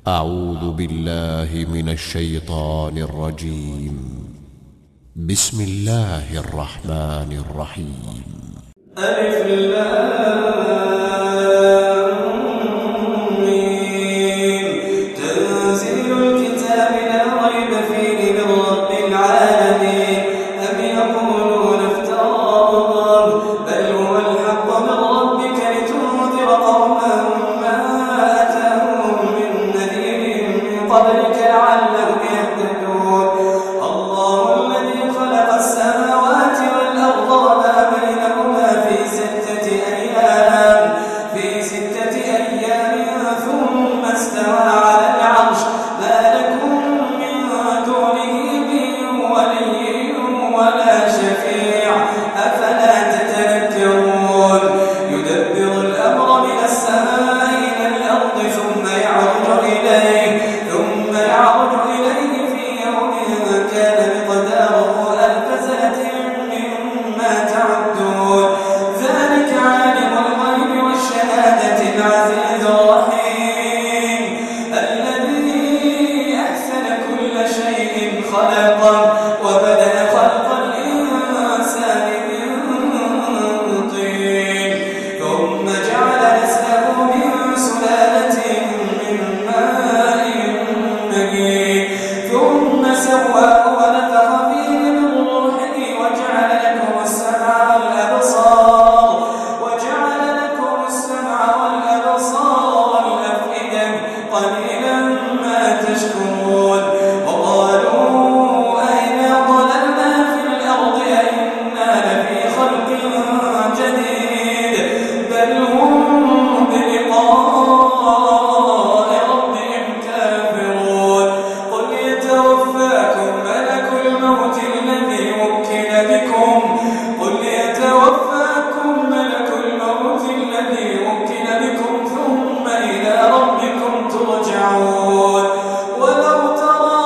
أعوذ بالله من الشيطان الرجيم. بسم الله الرحمن الرحيم. ألف تنزيل الكتاب لا ريب فيه من رب العالمين. أم يقولون افتراه بل هو الحق من ربك لتنذر قوما ما أتاهم من نذير من قبلك لعلهم يهتدون. الله الذي خلق السماوات والأرض وما بينهما في ستة أيام ثم استوى على العرش. ما لكم من دونه من ولي ولا شفيع أفلا تتذكرون. يدبر الأمر من السماء إلى الأرض ثم يعرج إليه في يوم كان مقداره 1000 سنة مما تعدون. ذلك عالم الغيب والشهادة العزيز الرحيم الذي أحسن كل شيء خلقه وبدأ خلق الإنسان من طين ثم جعل نسله من سلالة من ماء مهين ثم سواه ونفخ فيه من روحه وجعل لكم السمع والأبصار والأفئدة قليلا ما تشكرون. وقالوا أئذا ضللنا في الأرض أئنا لفي خلق جديد بل هم بلقاء ربهم كافرون. قل يتوفاكم ملك الموت الذي وكل بكم ثم إلى ربكم ترجعون. ولو ترى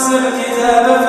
الكتاب